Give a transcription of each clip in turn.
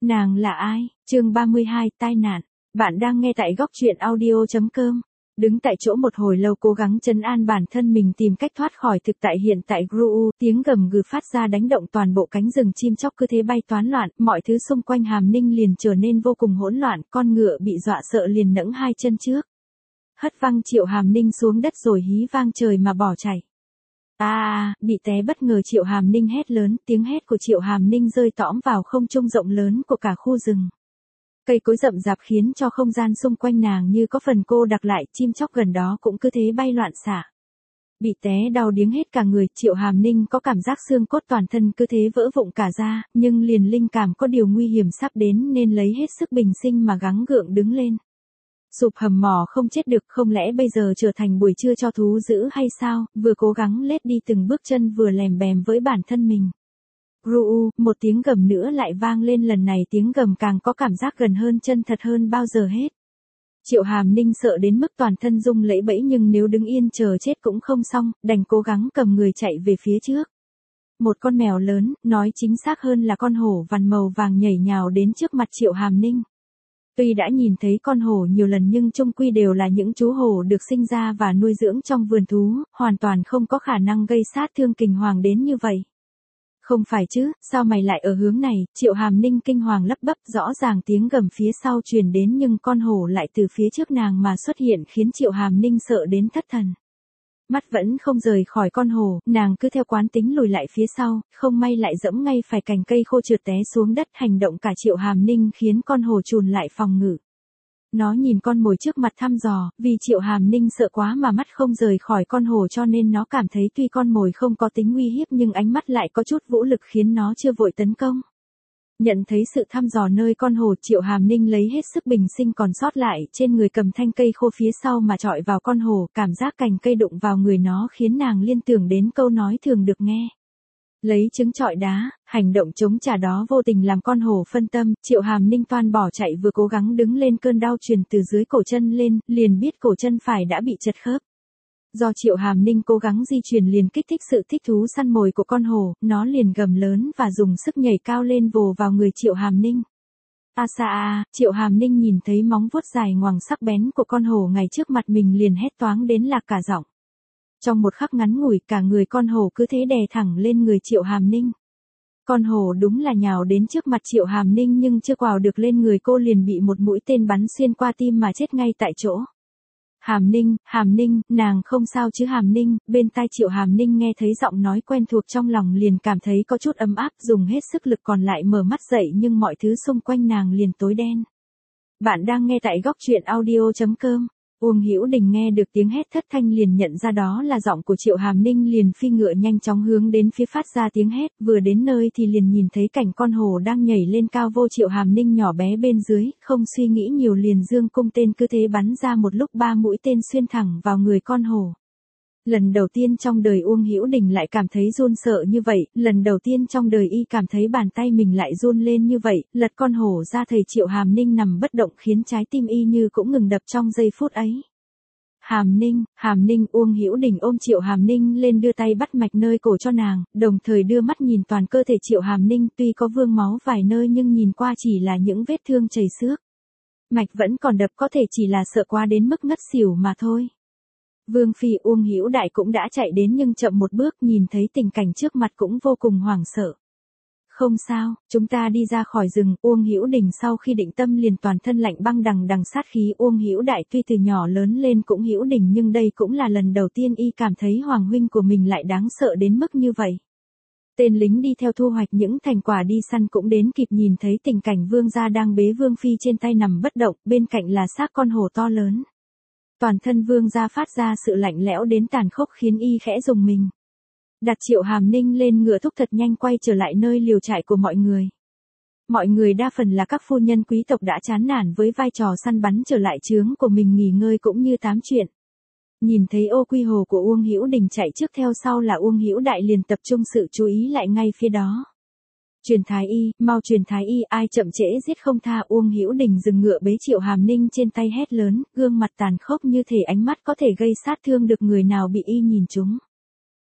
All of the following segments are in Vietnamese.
Nàng là ai? Chương 32, tai nạn. Bạn đang nghe tại góc truyện audio.com. Đứng tại chỗ một hồi lâu cố gắng trấn an bản thân mình tìm cách thoát khỏi thực tại hiện tại Gru, tiếng gầm gừ phát ra đánh động toàn bộ cánh rừng chim chóc cứ thế bay toán loạn, mọi thứ xung quanh Hàm Ninh liền trở nên vô cùng hỗn loạn, con ngựa bị dọa sợ liền nẫng hai chân trước. Hất văng Triệu Hàm Ninh xuống đất rồi hí vang trời mà bỏ chạy. Bị té bất ngờ Triệu Hàm Ninh hét lớn, tiếng hét của Triệu Hàm Ninh rơi tõm vào không trung rộng lớn của cả khu rừng. Cây cối rậm rạp khiến cho không gian xung quanh nàng như có phần cô đặc lại, chim chóc gần đó cũng cứ thế bay loạn xạ. Bị té đau điếng hết cả người, Triệu Hàm Ninh có cảm giác xương cốt toàn thân cứ thế vỡ vụn cả ra, nhưng liền linh cảm có điều nguy hiểm sắp đến nên lấy hết sức bình sinh mà gắng gượng đứng lên. Sụp hầm mỏ không chết được, không lẽ bây giờ trở thành buổi trưa cho thú dữ hay sao, vừa cố gắng lết đi từng bước chân vừa lèm bèm với bản thân mình. Gru, một tiếng gầm nữa lại vang lên, lần này tiếng gầm càng có cảm giác gần hơn, chân thật hơn bao giờ hết. Triệu Hàm Ninh sợ đến mức toàn thân rung lẫy bẫy, nhưng nếu đứng yên chờ chết cũng không xong, đành cố gắng cầm người chạy về phía trước. Một con mèo lớn, nói chính xác hơn là con hổ vằn màu vàng nhảy nhào đến trước mặt Triệu Hàm Ninh. Tuy đã nhìn thấy con hổ nhiều lần nhưng chung quy đều là những chú hổ được sinh ra và nuôi dưỡng trong vườn thú, hoàn toàn không có khả năng gây sát thương kinh hoàng đến như vậy. Không phải chứ, sao mày lại ở hướng này? Triệu Hàm Ninh kinh hoàng lắp bắp, rõ ràng tiếng gầm phía sau truyền đến nhưng con hổ lại từ phía trước nàng mà xuất hiện khiến Triệu Hàm Ninh sợ đến thất thần. Mắt vẫn không rời khỏi con hổ, nàng cứ theo quán tính lùi lại phía sau, không may lại dẫm ngay phải cành cây khô trượt té xuống đất, hành động cả Triệu Hàm Ninh khiến con hổ chùn lại phòng ngự. Nó nhìn con mồi trước mặt thăm dò, vì Triệu Hàm Ninh sợ quá mà mắt không rời khỏi con hổ cho nên nó cảm thấy tuy con mồi không có tính uy hiếp nhưng ánh mắt lại có chút vũ lực khiến nó chưa vội tấn công. Nhận thấy sự thăm dò nơi con hổ, Triệu Hàm Ninh lấy hết sức bình sinh còn sót lại trên người, cầm thanh cây khô phía sau mà chọi vào con hổ, cảm giác cành cây đụng vào người nó khiến nàng liên tưởng đến câu nói thường được nghe. Lấy trứng chọi đá, hành động chống trả đó vô tình làm con hổ phân tâm, Triệu Hàm Ninh toan bỏ chạy vừa cố gắng đứng lên, cơn đau truyền từ dưới cổ chân lên, liền biết cổ chân phải đã bị chật khớp. Do Triệu Hàm Ninh cố gắng di chuyển liền kích thích sự thích thú săn mồi của con hổ, nó liền gầm lớn và dùng sức nhảy cao lên vồ vào người Triệu Hàm Ninh. Triệu Hàm Ninh nhìn thấy móng vuốt dài ngoằng sắc bén của con hổ ngay trước mặt mình liền hét toáng đến lạc cả giọng. Trong một khắc ngắn ngủi cả người con hổ cứ thế đè thẳng lên người Triệu Hàm Ninh. Con hổ đúng là nhào đến trước mặt Triệu Hàm Ninh nhưng chưa quào được lên người cô liền bị một mũi tên bắn xuyên qua tim mà chết ngay tại chỗ. Hàm Ninh, nàng không sao chứ Hàm Ninh? Bên tai Triệu Hàm Ninh nghe thấy giọng nói quen thuộc, trong lòng liền cảm thấy có chút ấm áp, dùng hết sức lực còn lại mở mắt dậy nhưng mọi thứ xung quanh nàng liền tối đen. Bạn đang nghe tại góc truyện audio.com. Uông Hữu Đình nghe được tiếng hét thất thanh liền nhận ra đó là giọng của Triệu Hàm Ninh, liền phi ngựa nhanh chóng hướng đến phía phát ra tiếng hét, vừa đến nơi thì liền nhìn thấy cảnh con hổ đang nhảy lên cao vô Triệu Hàm Ninh nhỏ bé bên dưới, không suy nghĩ nhiều liền giương cung tên cứ thế bắn ra một lúc 3 mũi tên xuyên thẳng vào người con hổ. Lần đầu tiên trong đời Uông Hữu Đình lại cảm thấy run sợ như vậy, lần đầu tiên trong đời y cảm thấy bàn tay mình lại run lên như vậy, lật con hổ ra thầy Triệu Hàm Ninh nằm bất động khiến trái tim y như cũng ngừng đập trong giây phút ấy. Hàm Ninh, Uông Hữu Đình ôm Triệu Hàm Ninh lên đưa tay bắt mạch nơi cổ cho nàng, đồng thời đưa mắt nhìn toàn cơ thể Triệu Hàm Ninh, tuy có vương máu vài nơi nhưng nhìn qua chỉ là những vết thương chảy xước. Mạch vẫn còn đập, có thể chỉ là sợ quá đến mức ngất xỉu mà thôi. Vương phi Uông Hữu Đại cũng đã chạy đến nhưng chậm một bước, nhìn thấy tình cảnh trước mặt cũng vô cùng hoảng sợ. Không sao, chúng ta đi ra khỏi rừng. Uông Hữu Đình sau khi định tâm liền toàn thân lạnh băng đằng sát khí. Uông Hữu Đại tuy từ nhỏ lớn lên cũng Hữu Đình nhưng đây cũng là lần đầu tiên y cảm thấy hoàng huynh của mình lại đáng sợ đến mức như vậy. Tên lính đi theo thu hoạch những thành quả đi săn cũng đến kịp nhìn thấy tình cảnh vương gia đang bế vương phi trên tay nằm bất động, bên cạnh là xác con hổ to lớn. Toàn thân vương gia phát ra sự lạnh lẽo đến tàn khốc khiến y khẽ rùng mình. Đặt Triệu Hàm Ninh lên ngựa thúc thật nhanh quay trở lại nơi liều trại của mọi người. Mọi người đa phần là các phu nhân quý tộc đã chán nản với vai trò săn bắn trở lại trướng của mình nghỉ ngơi cũng như tám chuyện. Nhìn thấy ô quy hồ của Uông Hữu Đình chạy trước theo sau là Uông Hữu Đại liền tập trung sự chú ý lại ngay phía đó. Truyền thái y, mau truyền thái y, ai chậm trễ giết không tha. Uông Hữu Đình dừng ngựa bế Triệu Hàm Ninh trên tay hét lớn, gương mặt tàn khốc như thể ánh mắt có thể gây sát thương được người nào bị y nhìn trúng.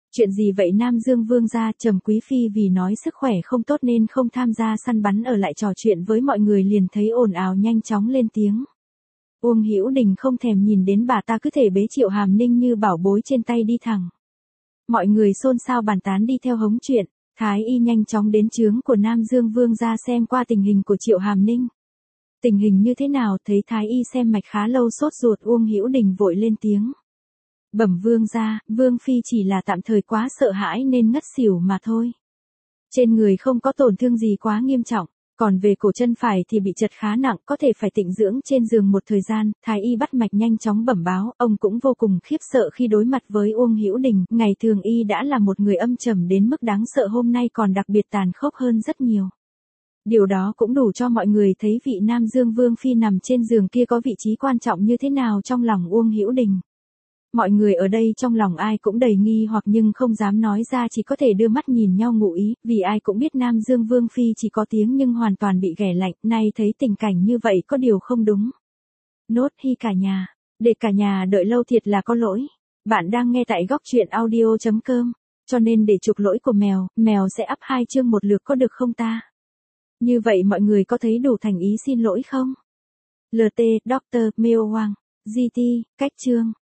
Chuyện gì vậy Nam Dương Vương gia? Trầm Quý Phi vì nói sức khỏe không tốt nên không tham gia săn bắn ở lại trò chuyện với mọi người liền thấy ồn ào nhanh chóng lên tiếng. Uông Hữu Đình không thèm nhìn đến bà ta cứ thể bế Triệu Hàm Ninh như bảo bối trên tay đi thẳng. Mọi người xôn xao bàn tán đi theo hóng chuyện, Thái y nhanh chóng đến chướng của Nam Dương Vương gia xem qua tình hình của Triệu Hàm Ninh. Tình hình như thế nào? Thấy Thái y xem mạch khá lâu sốt ruột, Uông Hữu Đình vội lên tiếng. Bẩm Vương gia, Vương Phi chỉ là tạm thời quá sợ hãi nên ngất xỉu mà thôi. Trên người không có tổn thương gì quá nghiêm trọng, còn về cổ chân phải thì bị chật khá nặng, có thể phải tịnh dưỡng trên giường một thời gian. Thái y bắt mạch nhanh chóng bẩm báo, ông cũng vô cùng khiếp sợ khi đối mặt với Uông Hữu Đình. Ngày thường y đã là một người âm trầm đến mức đáng sợ, hôm nay còn đặc biệt tàn khốc hơn rất nhiều. Điều đó cũng đủ cho mọi người thấy vị Nam Dương Vương Phi nằm trên giường kia có vị trí quan trọng như thế nào trong lòng Uông Hữu Đình. Mọi người ở đây trong lòng ai cũng đầy nghi hoặc nhưng không dám nói ra, chỉ có thể đưa mắt nhìn nhau ngụ ý, vì ai cũng biết Nam Dương Vương Phi chỉ có tiếng nhưng hoàn toàn bị ghẻ lạnh, nay thấy tình cảnh như vậy có điều không đúng. Nốt hi cả nhà, để cả nhà đợi lâu thiệt là có lỗi. Bạn đang nghe tại góc truyện audio.com, cho nên để chuộc lỗi của mèo sẽ up 2 chương một lượt có được không ta? Như vậy mọi người có thấy đủ thành ý xin lỗi không? LT, Dr. Meo Wang, GT, cách chương.